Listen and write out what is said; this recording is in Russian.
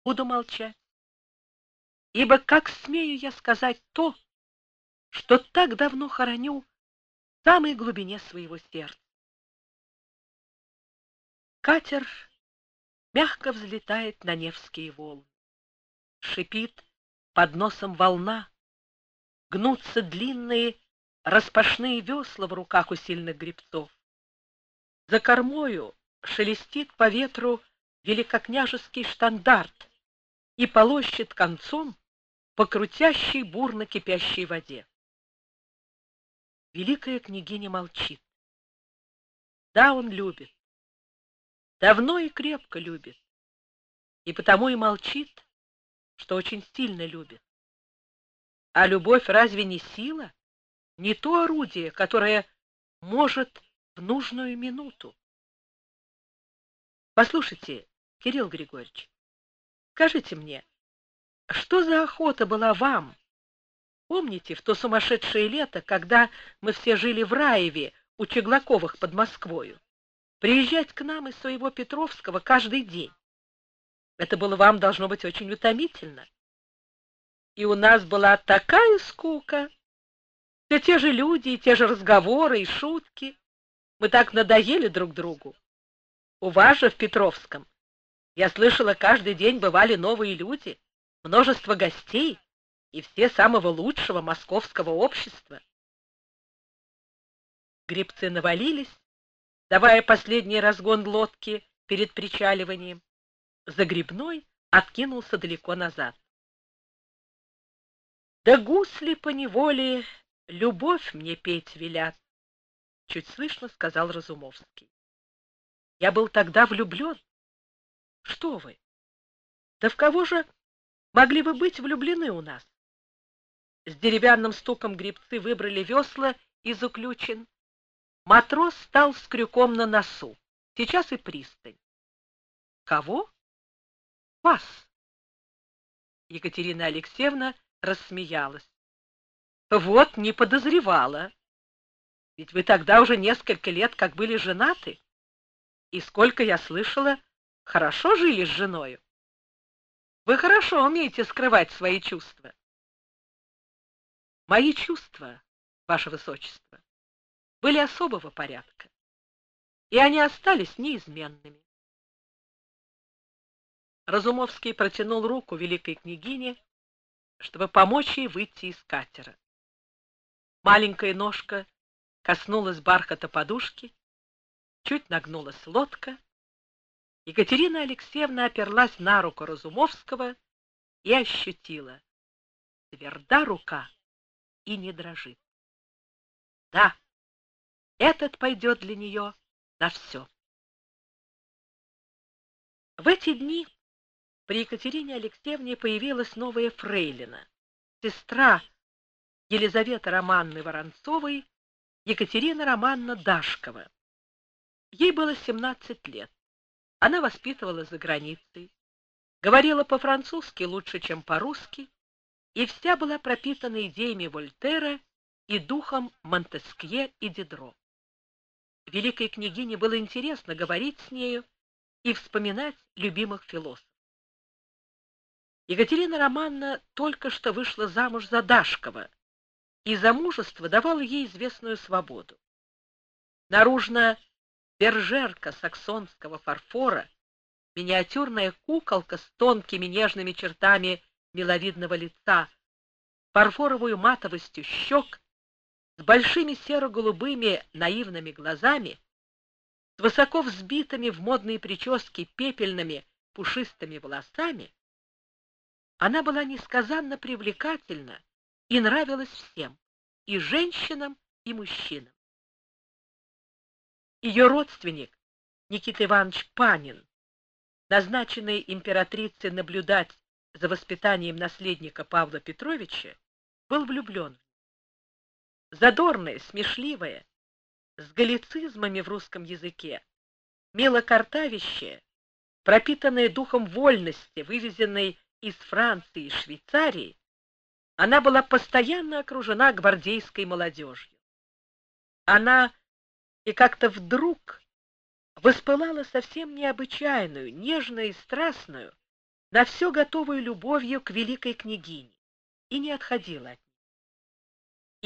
буду молчать, ибо как смею я сказать то, что так давно хороню в самой глубине своего сердца. Катер мягко взлетает на Невские волны. Шипит под носом волна, гнутся длинные распашные весла в руках у сильных гребцов. За кормою шелестит по ветру великокняжеский штандарт и полощет концом по крутящей бурно кипящей воде. Великая княгиня молчит. Да, он любит, давно и крепко любит, и потому и молчит, что очень сильно любит. А любовь разве не сила, не то орудие, которое может в нужную минуту? Послушайте, Кирилл Григорьевич, скажите мне, что за охота была вам, помните, в то сумасшедшее лето, когда мы все жили в Раеве у Чеглаковых под Москвою, приезжать к нам из своего Петровского каждый день? Это было вам, должно быть, очень утомительно. И у нас была такая скука, все те же люди, и те же разговоры и шутки. Мы так надоели друг другу. У вас же в Петровском, я слышала, каждый день бывали новые люди, множество гостей, и все самого лучшего московского общества. Гребцы навалились, давая последний разгон лодки перед причаливанием. Загребной откинулся далеко назад. Да гусли поневоле любовь мне петь велят, чуть слышно сказал Разумовский. Я был тогда влюблен. Что вы? Да в кого же могли вы быть влюблены у нас? С деревянным стуком гребцы выбрали весла из уключен. Матрос стал с крюком на носу. Сейчас и пристань. Кого? Вас. Екатерина Алексеевна рассмеялась. Вот не подозревала. Ведь вы тогда уже несколько лет как были женаты. И сколько я слышала, хорошо жили с женою. Вы хорошо умеете скрывать свои чувства. Мои чувства, ваше высочество, были особого порядка, и они остались неизменными. Разумовский протянул руку великой княгине, чтобы помочь ей выйти из катера. Маленькая ножка коснулась бархата подушки, чуть нагнулась лодка. Екатерина Алексеевна оперлась на руку Разумовского и ощутила: тверда рука и не дрожит. Да, этот пойдет для нее на все. В эти дни при Екатерине Алексеевне появилась новая фрейлина, сестра Елизаветы Романовны Воронцовой, Екатерина Романовна Дашкова. Ей было 17 лет. Она воспитывалась за границей, говорила по-французски лучше, чем по-русски, и вся была пропитана идеями Вольтера и духом Монтескье и Дидро. Великой княгине было интересно говорить с нею и вспоминать любимых философов. Екатерина Романовна только что вышла замуж за Дашкова, и замужество давало ей известную свободу. Наружно бержерка саксонского фарфора, миниатюрная куколка с тонкими нежными чертами миловидного лица, фарфоровую матовостью щек, с большими серо-голубыми наивными глазами, с высоко взбитыми в модные прически пепельными пушистыми волосами, она была несказанно привлекательна и нравилась всем, и женщинам, и мужчинам. Ее родственник, Никита Иванович Панин, назначенный императрицей наблюдать за воспитанием наследника Павла Петровича, был влюблен. Задорная, смешливая, с галлицизмами в русском языке, милокартавящая, пропитанная духом вольности, вывезенной из Франции и Швейцарии, она была постоянно окружена гвардейской молодежью. Она и как-то вдруг воспылала совсем необычайную, нежную и страстную, на все готовую любовью к великой княгине, и не отходила от нее.